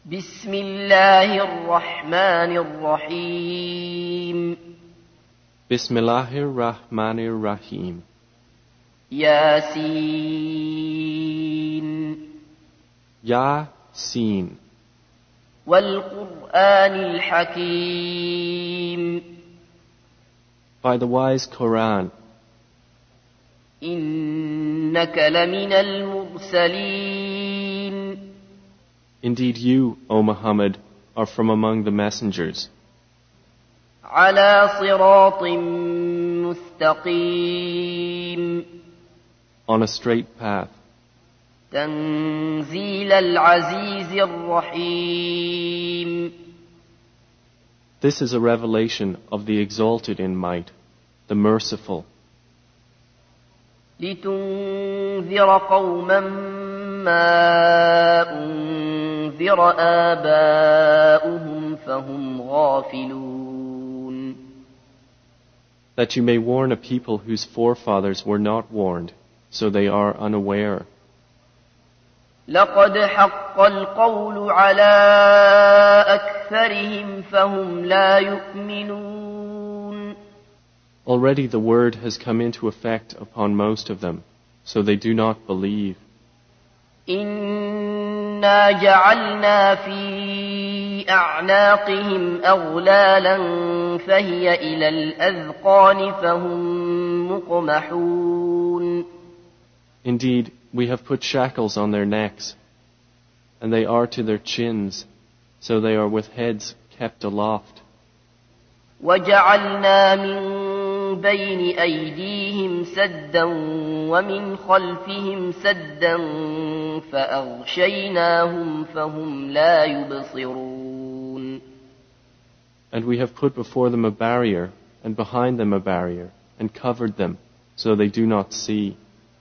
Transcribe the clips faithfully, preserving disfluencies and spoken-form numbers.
بسم الله الرحمن الرحيم بسم الله الرحمن الرحيم ياسين ياسين والقرآن الحكيم By the wise Quran, إنك لمن المرسلين indeed you, O Muhammad, are from among the messengers, على صراط مستقيم on a straight path, تنزيل العزيز الرحيم. This is a revelation of the exalted in might, the merciful, لتنذر قوما ما أنذر آباؤهم فهم غافلون. that you may warn a people whose forefathers were not warned, so they are unaware. لقد حق القول على أكثرهم فهم لا يؤمنون. Already the word has come into effect upon most of them, so they do not believe. إنا جعلنا في أعناقهم أغلالا فهي إلى الأذقان فهم مقمحون. Indeed, we have put shackles on their necks, and they are to their chins, so they are with heads kept aloft. وجعلنا من بين أيديهم سدا ومن خلفهم سدا فأغشيناهم فهم لا يبصرون. And we have put before them a barrier, and behind them a barrier, and covered them, so they do not see.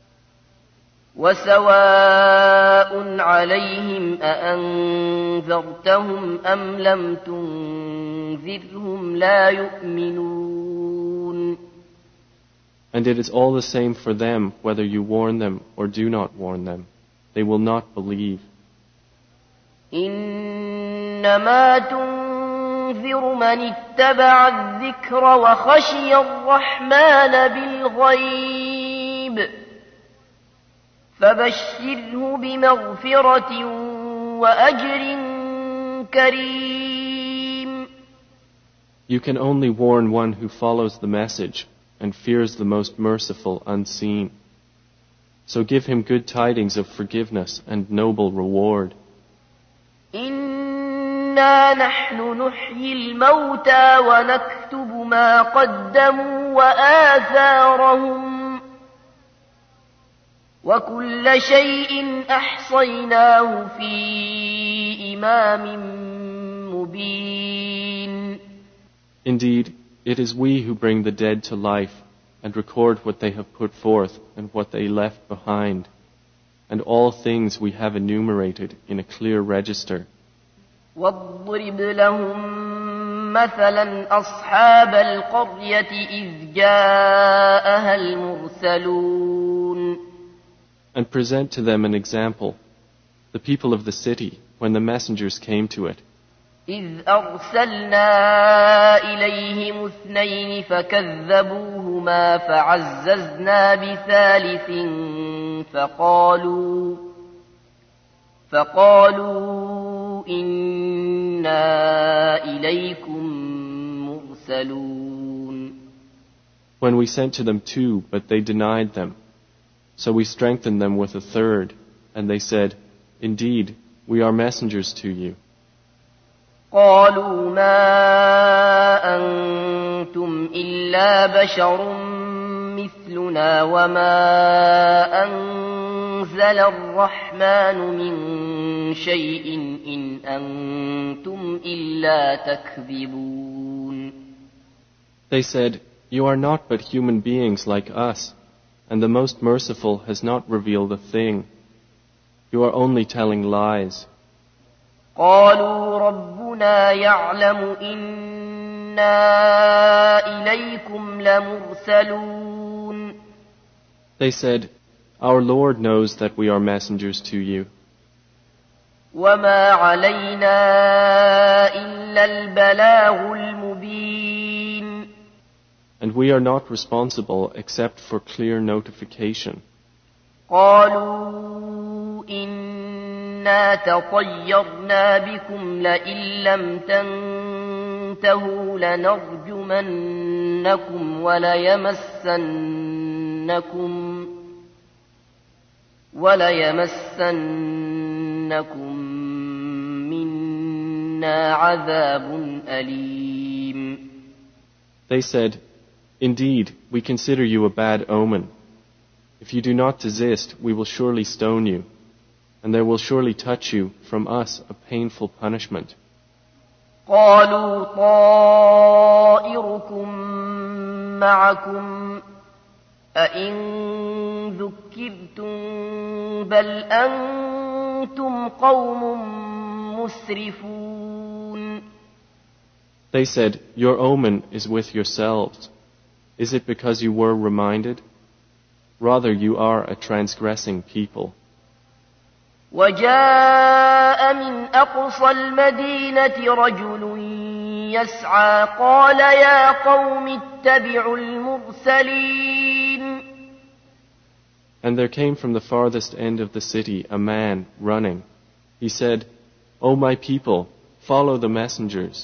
وسواء عليهم أأنذرتهم أم لم تنذرهم لا يؤمنون. And it is all the same for them whether you warn them or do not warn them. They will not believe. إنما تنذر من اتبع الذكر وخشي الرحمن بالغيب فبشره بمغفرة وأجر كريم. You can only warn one who follows the message and fears the most merciful unseen. So give him good tidings of forgiveness and noble reward. إنا نحن نحيي الموتى ونكتب ما قدموا وآثارهم وكل شيء أحصيناه في إمام مبين. Indeed, it is we who bring the dead to life and record what they have put forth and what they left behind, and all things we have enumerated in a clear register. واضرب لهم مثلا أصحاب القرية إذ جاءها المرسلون. And present to them an example, the people of the city, when the messengers came to it. إذ أرسلنا إليهم اثنين فكذبوهما فعززنا بثالث فقالوا فقالوا إنا إليكم مرسلون. When we sent to them two, but they denied them. So we strengthened them with a third, and they said, Indeed, we are messengers to you. قالوا ما أنتم إلا بشر مثلنا وما أنزل الرحمن من شيء إن أنتم إلا تكذبون. They said, You are not but human beings like us, and the Most Merciful has not revealed a thing. You are only telling lies. قالوا ربنا يعلم إنا إليكم لمرسلون. They said, Our Lord knows that we are messengers to you. وما علينا إلا البلاغ المبين. And we are not responsible except for clear notification. قالوا إنا تطيرنا بكم لئن لم تنتهوا لنرجمنكم وليمسنكم وليمسنكم منا عذاب أليم. They said, "Indeed, we consider you a bad omen. If you do not desist, we will surely stone you, and there will surely touch you from us a painful punishment." قالوا طائركم معكم أئن ذكرتم بل أنتم قوم مسرفون. They said, "Your omen is with yourselves. Is it because you were reminded? Rather, you are a transgressing people." وجاء من أقصى المدينة رجل يسعى قال يا قوم اتبعوا المرسلين. And there came from the farthest end of the city a man running. He said, "O my people, follow the messengers.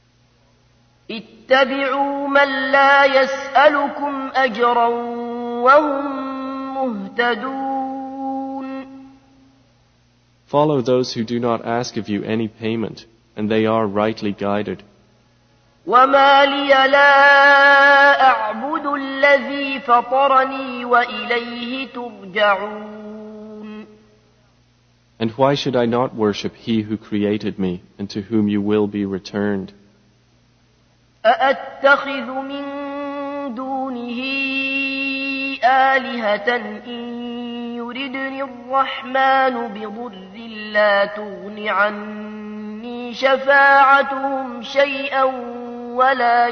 اتبعوا من لا يسألكم أجرا وهم مهتدون. Follow those who do not ask of you any payment, and they are rightly guided." وما لي لا أعبد الذي فطرني وإليه ترجعون. And why should I not worship He who created me, and to whom you will be returned? أأتخذ من دونه آلهة إن يردني الرحمن بضر لا تغن عني شفاعتهم شيئا ولا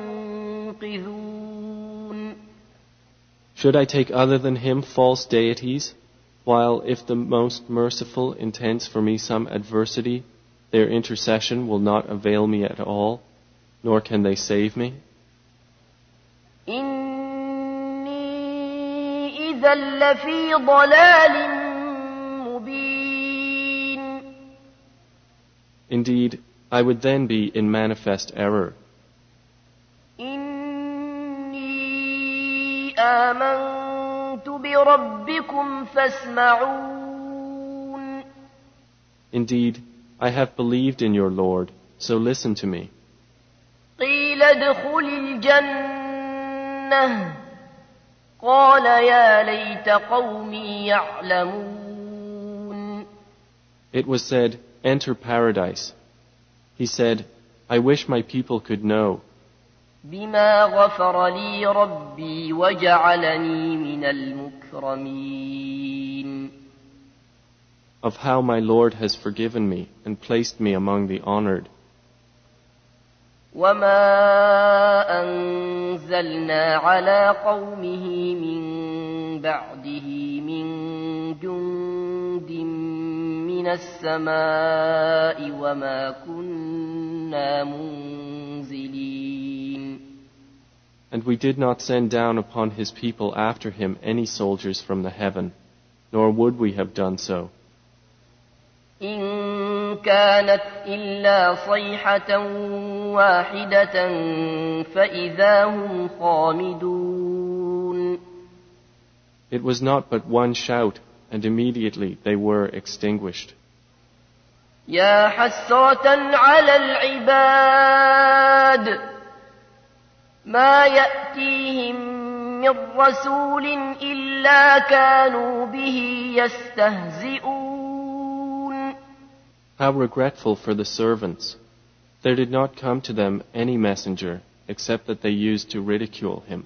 ينقذون. Should I take other than Him false deities, while if the Most Merciful intends for me some adversity, their intercession will not avail me at all, nor can they save me? إني إذا لفي ضلال مبين. Indeed, I would then be in manifest error. إني آمنت بربكم فاسمعون. Indeed, I have believed in your Lord, so listen to me. قيل ادخل الجنة قال يا ليت قومي يعلمون. It was said, "Enter paradise." He said, "I wish my people could know." بما غفر لي ربي وجعلني من المكرمين. Of how my Lord has forgiven me and placed me among the honored. وما أنزلنا على قومه من بعده من جند من السماء وما كنا منزلين. And we did not send down upon his people after him any soldiers from the heaven, nor would we have done so. إن كانت إلا صيحة واحدة فإذا هم خامدون. It was not but one shout, and immediately they were extinguished. يا حسرة على العباد ما يأتيهم من رسول إلا كانوا به يستهزئون. How regretful for the servants! There did not come to them any messenger, except that they used to ridicule him.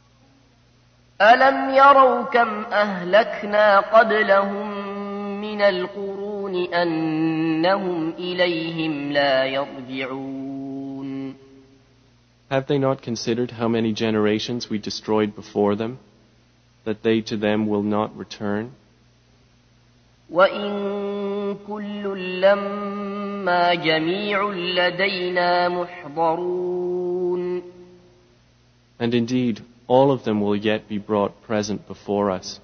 ألم يروا كم أهلكنا قبلهم من القرون أنهم إليهم لا يرجعون. Have they not considered how many generations we destroyed before them, that they to them will not return? وإن كل لما جميع لدينا محضرون. And indeed, all of them will yet be brought present before us.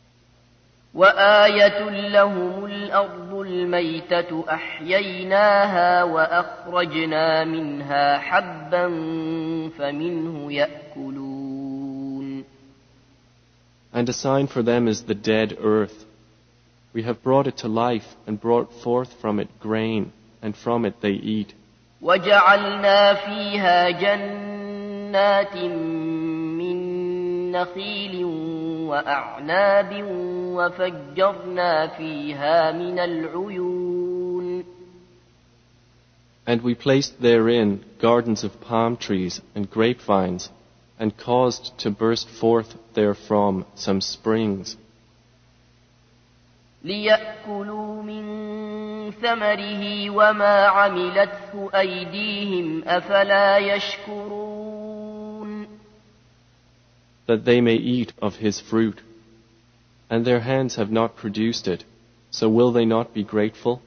وآية لهم الأرض الميتة أحييناها وأخرجنا منها حبا فمنه يأكلون. And a sign for them is the dead earth. We have brought it to life and brought forth from it grain, and from it they eat. وجعلنا فيها جنات من نخيل وأعناب وفجرنا فيها من العيون. And we placed therein gardens of palm trees and grapevines, and caused to burst forth therefrom some springs. ليأكلوا من ثمره وما عملته أيديهم أفلا يشكرون. That they may eat of his fruit, and their hands have not produced it, so will they not be grateful?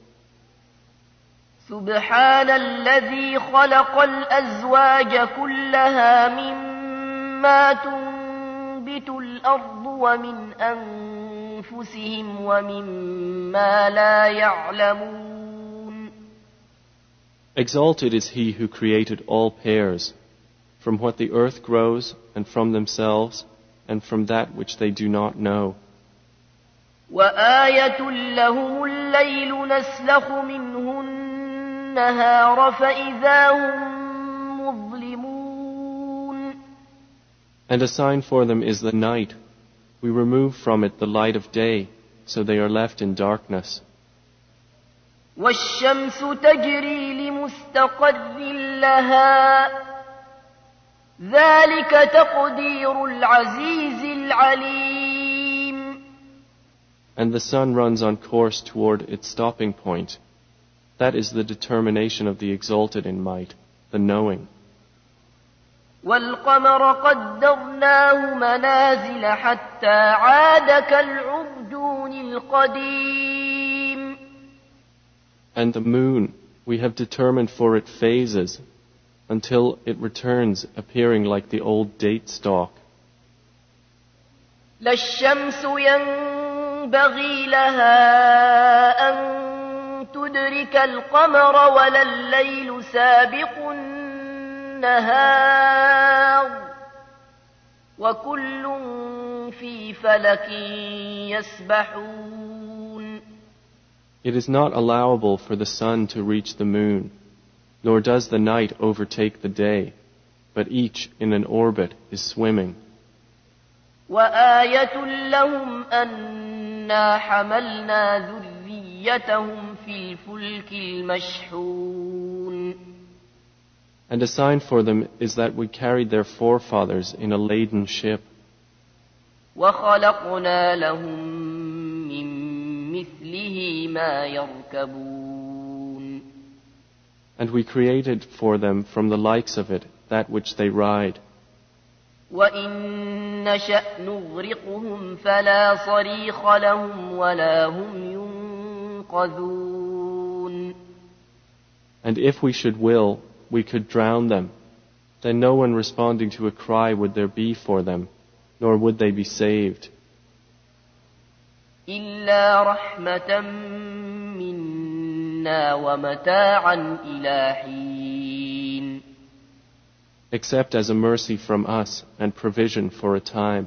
سبحان الذي خلق الأزواج كلها مما تنبت الأرض ومن أنفسهم ومما لا يعلمون. Exalted is he who created all pairs, from what the earth grows, and from themselves, and from that which they do not know. وآية لهم الليل نسلخ منه النهار فإذا هم مظلمون. And a sign for them is the night. We remove from it the light of day, so they are left in darkness. والشمس تجري لمستقر لها ذلك تقدير العزيز العليم. And the sun runs on course toward its stopping point. That is the determination of the exalted in might, the knowing. والقمر قدرناه منازل حتى عاد كالعرجون القديم. And the moon, we have determined for it phases, until it returns appearing like the old date stalk. لا الشمس ينبغي لها أن تدرك القمر ولا الليل سابق النهار وكل في فلك يسبحون. It is not allowable for the sun to reach the moon, nor does the night overtake the day, but each in an orbit is swimming. وآية لهم أنا حملنا ذريتهم في الفلك المشحون. And a sign for them is that we carried their forefathers in a laden ship. وخلقنا لهم من مثله ما يركبون. And we created for them from the likes of it that which they ride. وإن نشأ نغرقهم فلا صريخ لهم ولا هم ينقذون. And if we should will, we could drown them. Then no one responding to a cry would there be for them, nor would they be saved. إلا رحمة منا ومتاعا إلى حين. Except as a mercy from us and provision for a time.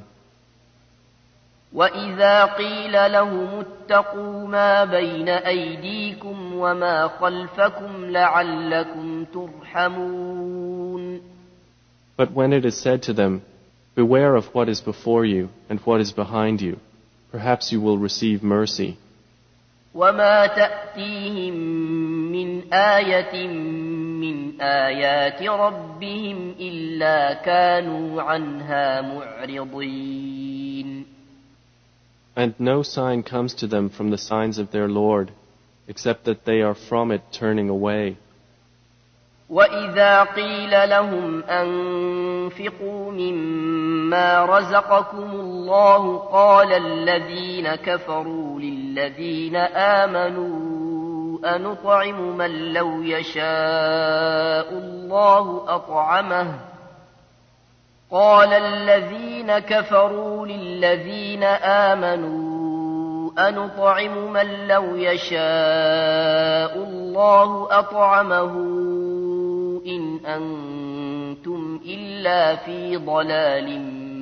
وإذا قيل لهم اتقوا ما بين أيديكم وما خلفكم لعلكم ترحمون. But when it is said to them, beware of what is before you and what is behind you, perhaps you will receive mercy. وما تأتيهم من آية من آيات ربهم إلا كانوا عنها معرضين. And no sign comes to them from the signs of their Lord, except that they are from it turning away. وإذا قيل لهم أنفقوا مما رزقكم الله قال الذين كفروا للذين آمنوا أنطعم من لو يشاء الله أطعمه قال الذين كفروا للذين آمنوا أنطعم من لو يشاء الله أطعمه إن أنتم إلا في ضلال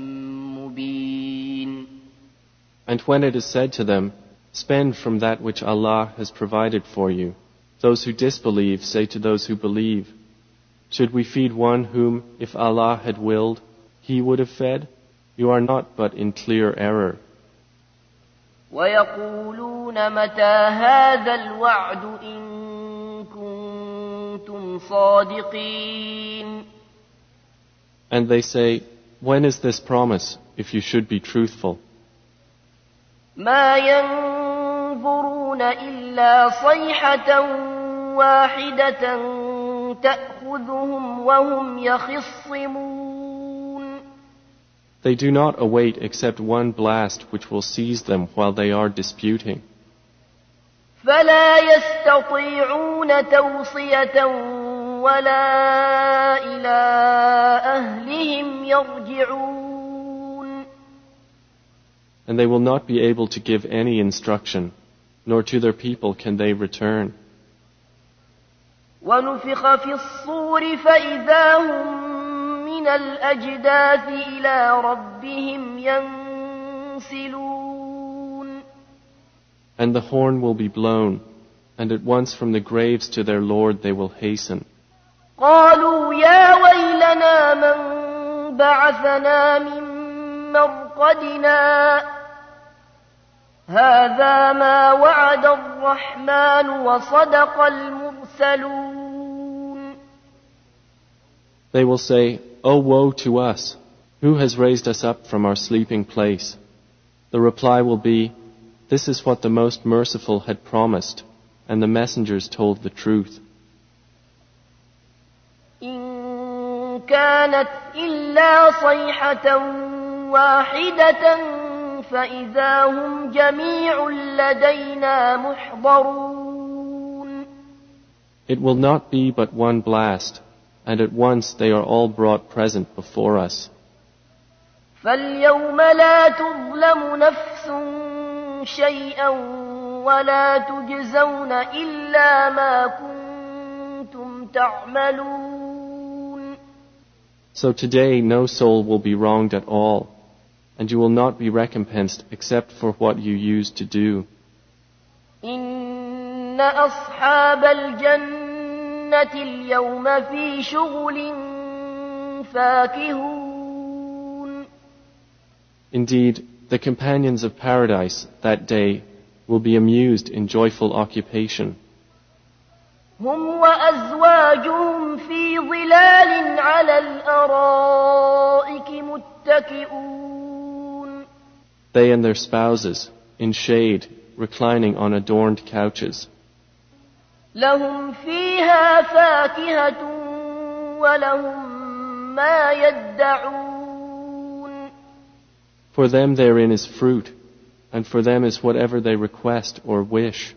مبين. And when it is said to them, spend from that which Allah has provided for you, those who disbelieve say to those who believe, should we feed one whom, if Allah had willed, He would have fed? You are not but in clear error. وَيَقُولُونَ مَتَى هَذَا الْوَعْدُ إِن كُنتُمْ صَادِقِينَ. And they say, when is this promise, if you should be truthful? مَا يَنظُرُونَ إِلَّا صَيْحَةً وَاحِدَةً تَأْخُذُهُمْ وَهُمْ يَخِصِّمُونَ. They do not await except one blast which will seize them while they are disputing. فَلَا يَسْتَطِيعُونَ تَوْصِيَةً وَلَا إِلَىٰ أَهْلِهِمْ يَرْجِعُونَ. And they will not be able to give any instruction, nor to their people can they return. وَنُفِخَ فِي الصُّورِ فَإِذَا هُم مِّنَ الْأَجْدَاثِ إِلَىٰ رَبِّهِمْ يَنسِلُونَ. And the horn will be blown, and at once from the graves to their Lord they will hasten. قَالُوا يَا وَيْلَنَا مَن بَعَثَنَا مِن مَّرْقَدِنَا هَٰذَا مَا وَعَدَ الرَّحْمَٰنُ وَصَدَقَ الْمُرْسَلُونَ. They will say, "Oh, woe to us! Who has raised us up from our sleeping place?" The reply will be, "This is what the Most Merciful had promised, and the messengers told the truth." إِن كَانَتْ إِلَّا صَيْحَةً وَاحِدَةً فَإِذَا هُمْ جَمِيعٌ لَدَيْنَا مُحْضَرُونَ. It will not be but one blast, and at once they are all brought present before us. فَالْيَوْمَ لَا تُظْلَمُ نَفْسٌ شَيْئًا وَلَا تُجْزَوْنَ إِلَّا مَا كُنتُمْ تَعْمَلُونَ. So today no soul will be wronged at all, and you will not be recompensed except for what you used to do. إِنَّ أَصْحَابَ الْجَنَّةِ الْيَوْمَ فِي شُغُلٍ فَاكِهُونَ. Indeed, the companions of paradise that day will be amused in joyful occupation. هُمْ وَأَزْوَاجُهُمْ فِي ظِلَالٍ عَلَى الْأَرَائِكِ مُتَّكِئُونَ. They and their spouses, in shade, reclining on adorned couches. لَهُمْ فِيهَا فَاكِهَةٌ وَلَهُم مَّا يَدَّعُونَ. For them therein is fruit, and for them is whatever they request or wish.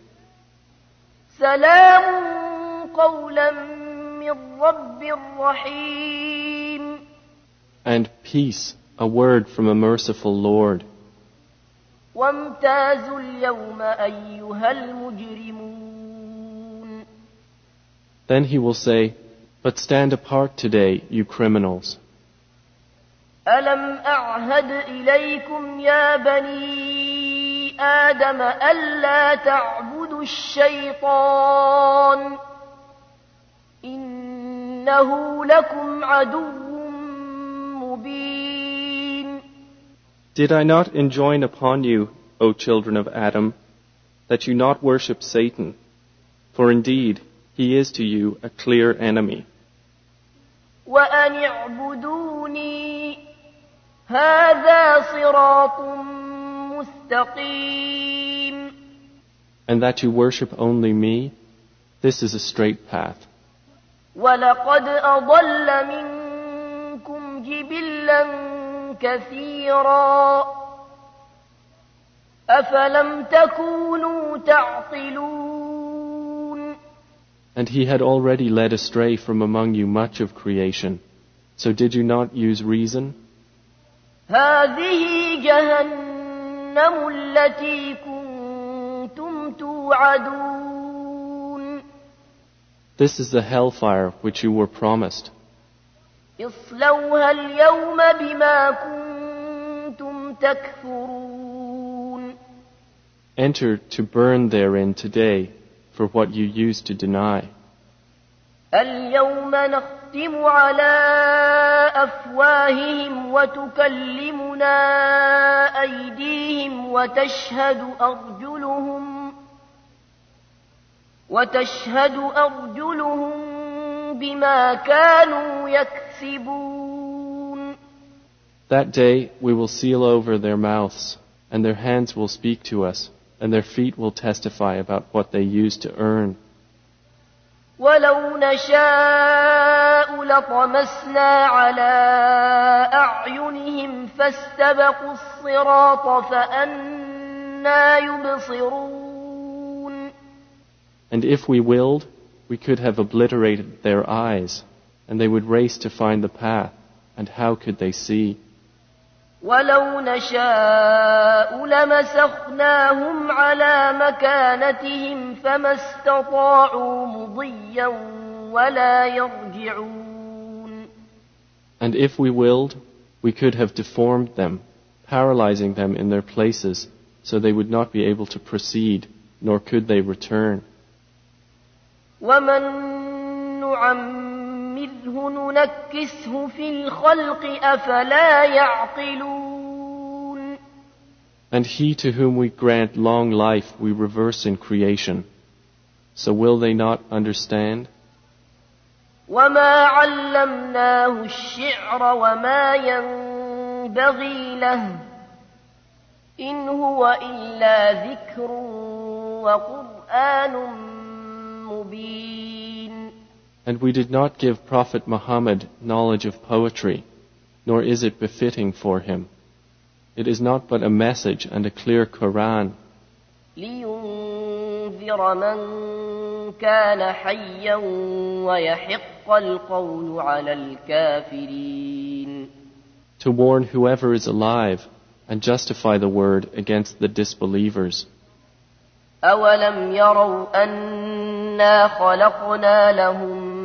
سَلَامٌ قَوْلًا مِّن رَّبٍّ رَّحِيمٍ. And peace, a word from a merciful Lord. وَامْتَازُوا الْيَوْمَ أَيُّهَا الْمُجْرِمُونَ. Then he will say, "But stand apart today, you criminals. أَلَمْ أَعْهَدْ إِلَيْكُمْ يَا بَنِي آدَمَ أَلَّا تَعْبُدُوا الشَّيْطَانَ إِنَّهُ لَكُمْ عَدُوٌّ مُّبِينٌ." Did I not enjoin upon you, O children of Adam, that you not worship Satan, for indeed he is to you a clear enemy. وَأَنِ اعْبُدُونِي هَذَا صِرَاطٌ مُسْتَقِيمٌ. And that you worship only me, this is a straight path. وَلَقَدْ أَضَلَّ مِنكُمْ جِبِلًّا كَثِيرًا أَفَلَمْ تَكُونُوا تَعْقِلُونَ. And he had already led astray from among you much of creation. So did you not use reason? هذه جهنم التي كنتم توعدون. This is the hellfire which you were promised. اصلوها اليوم بما كنتم تكفرون. Enter to burn therein today for what you used to deny. اليوم نختم على أفواههم وتكلمنا أيديهم وتشهد أرجلهم وتشهد أرجلهم بما كانوا يكسبون. That day we will seal over their mouths, and their hands will speak to us, and their feet will testify about what they used to earn. ولو نشاء لطمسنا على أعينهم فاستبقوا الصراط فأنى يبصرون. And if we willed, we could have obliterated their eyes, and they would race to find the path, and how could they see? ولو نشاء لمسخناهم على مكانتهم فما استطاعوا مضيا ولا يرجعون. And if we willed, we could have deformed them, paralyzing them in their places, so they would not be able to proceed, nor could they return. ومن نعمره ننكسه في الخلق أفلا يعقلون. And he to whom we grant long life we reverse in creation. So will they not understand? وما علمناه الشعر وما ينبغي له إن هو إلا ذكر وقرآن مبين. And we did not give Prophet Muhammad knowledge of poetry, nor is it befitting for him. It is not but a message and a clear Quran. لينذر من كان حيا ويحق القول على الكافرين. To warn whoever is alive and justify the word against the disbelievers. أولم يروا أنا خلقنا لهم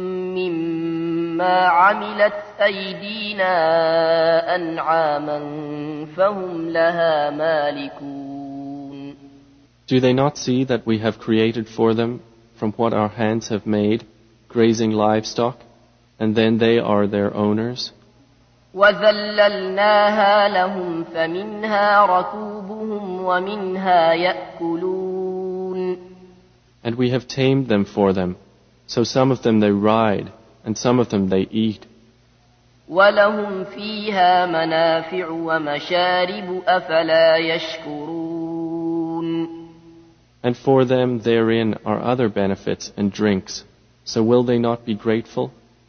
مما عملت أيدينا أنعاما فهم لها مالكون. Do they not see that we have created for them from what our hands have made grazing livestock, and then they are their owners? وذللناها لهم فمنها ركوبهم ومنها يأكلون. And we have tamed them for them, so some of them they ride, and some of them they eat. ولهم فيها منافع ومشارب أفلا يشكرون. And for them therein are other benefits and drinks, so will they not be grateful?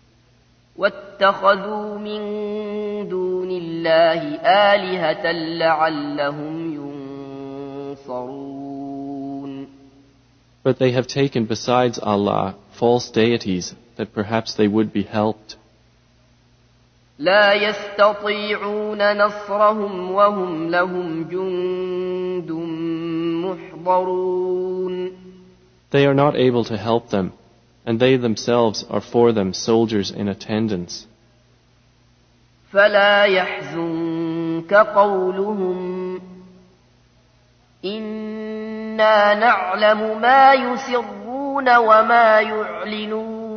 واتخذوا من دون الله آلهة لعلهم ينصرون. But they have taken besides Allah false deities that perhaps they would be helped. لا يستطيعون نصرهم وهم لهم جند محضرون. They are not able to help them, and they themselves are for them soldiers in attendance. فلا يحزنك قولهم إنا نعلم ما يسرون وما يعلنون.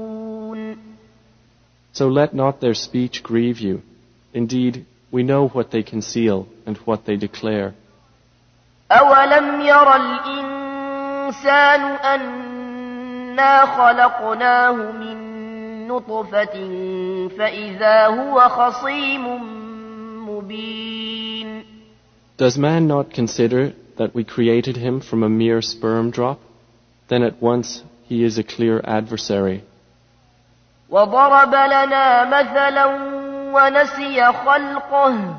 So let not their speech grieve you. Indeed, we know what they conceal and what they declare. أولم ير الإنسان أنا خلقناه من نطفة فإذا هو خصيم مبين. Does man not consider that we created him from a mere sperm drop? Then at once he is a clear adversary. وضرب لنا مثلا ونسي خلقه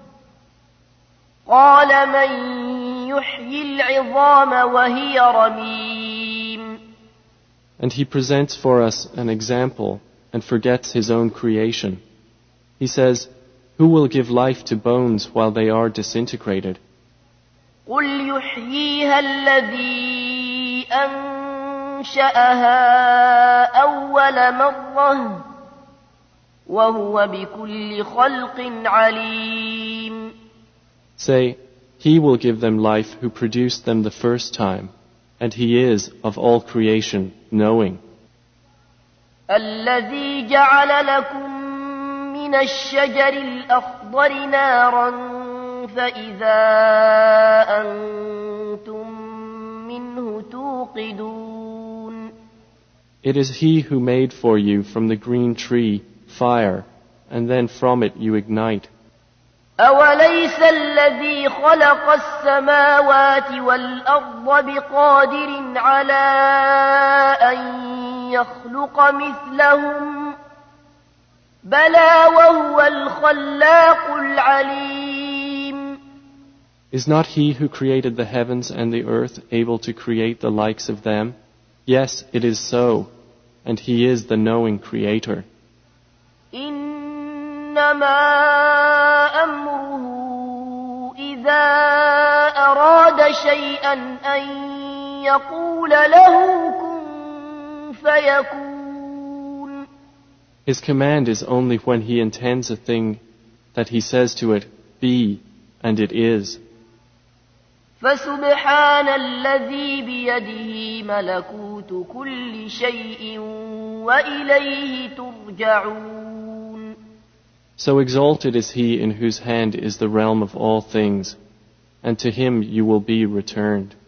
قال من يحيي العظام وهي رميم. And he presents for us an example and forgets his own creation. He says, who will give life to bones while they are disintegrated? قل يحييها الذي أنشأها أول مرة وهو بكل خلق عليم. Say, he will give them life who produced them the first time, and he is of all creation knowing. الذي جعل لكم من الشجر الأخضر نارا فإذا أنتم منه توقدون. It is he who made for you from the green tree fire, and then from it you ignite. أوليس الذي خلق السماوات والأرض بقادر على أن يخلق مثلهم بلى وهو الخلاق العليم. Is not he who created the heavens and the earth able to create the likes of them? Yes, it is so, and he is the knowing creator. إنما أمره إذا أراد شيئا أن يقول له كن فيكون. His command is only when he intends a thing that he says to it, be, and it is. فسبحان الذي بيده ملكوت كل شيء وإليه ترجعون. So exalted is he in whose hand is the realm of all things, and to him you will be returned.